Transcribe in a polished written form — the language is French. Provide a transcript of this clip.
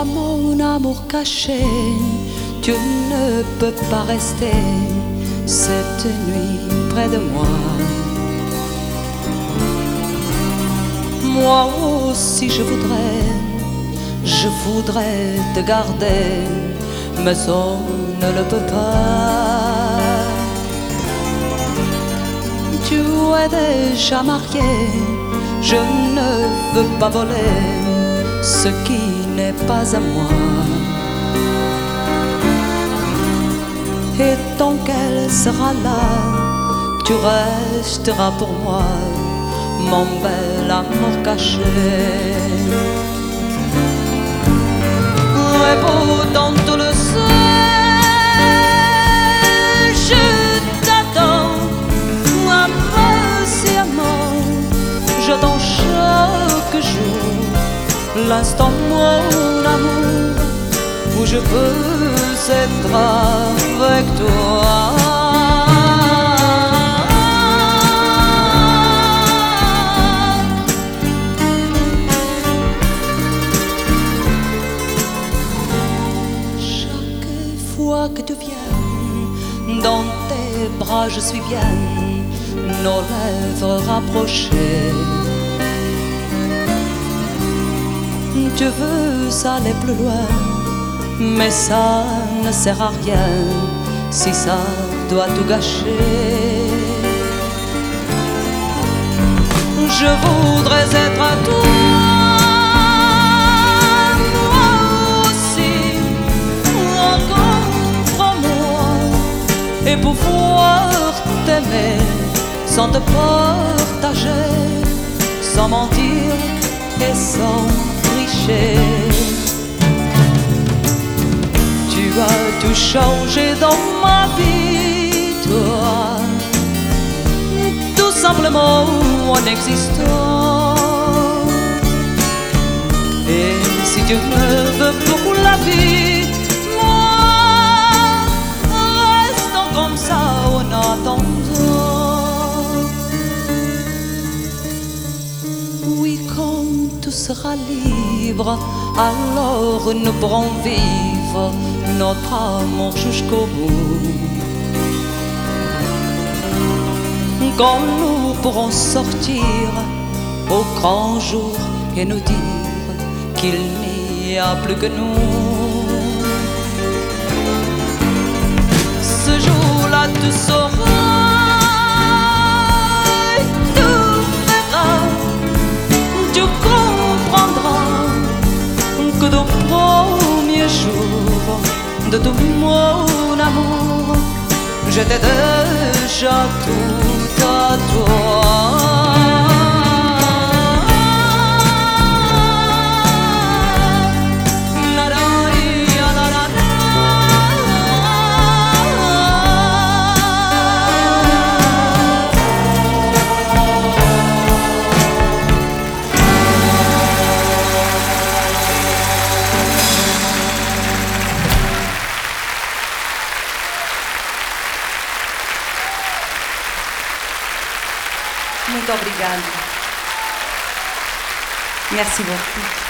Toi mon amour caché, tu ne peux pas rester cette nuit près de moi. Moi aussi je voudrais te garder, mais on ne le peut pas. Tu es déjà marié, je ne veux pas voler ce qui n'est pas à moi. Et tant qu'elle sera là, tu resteras pour moi, mon bel amour caché. Et pourtant tu le sais, je t'attends impatiemment. J'attends chaque jour l'instant, mon amour, où je peux être avec toi. Que tu viennes, dans tes bras je suis bien, nos lèvres rapprochées. Tu veux aller plus loin, mais ça ne sert à rien si ça doit tout gâcher. Je voudrais être à toi, et pouvoir t'aimer sans te partager, sans mentir et sans tricher. Tu as tout changé dans ma vie, toi, tout simplement en existant. Et si tu me veux pour la vie, comme ça en attendant. Oui, quand tout sera libre, alors nous pourrons vivre notre amour jusqu'au bout. Quand nous pourrons sortir au grand jour et nous dire qu'il n'y a plus que nous. Ce jour-là tu sauras, tu verras, tu comprendras que au premier jour de tout mon amour, j'étais déjà tout à toi. Muito obrigada. Merci beaucoup.